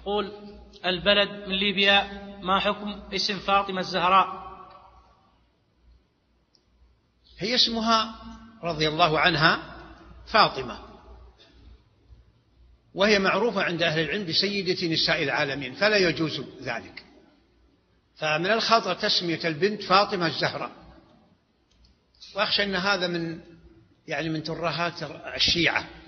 يقول: البلد من ليبيا، ما حكم اسم فاطمة الزهراء؟ هي اسمها رضي الله عنها فاطمة، وهي معروفة عند أهل العلم بسيدة نساء العالمين، فلا يجوز ذلك. فمن الخطأ تسمية البنت فاطمة الزهراء، وأخشى أن هذا من ترهات الشيعة.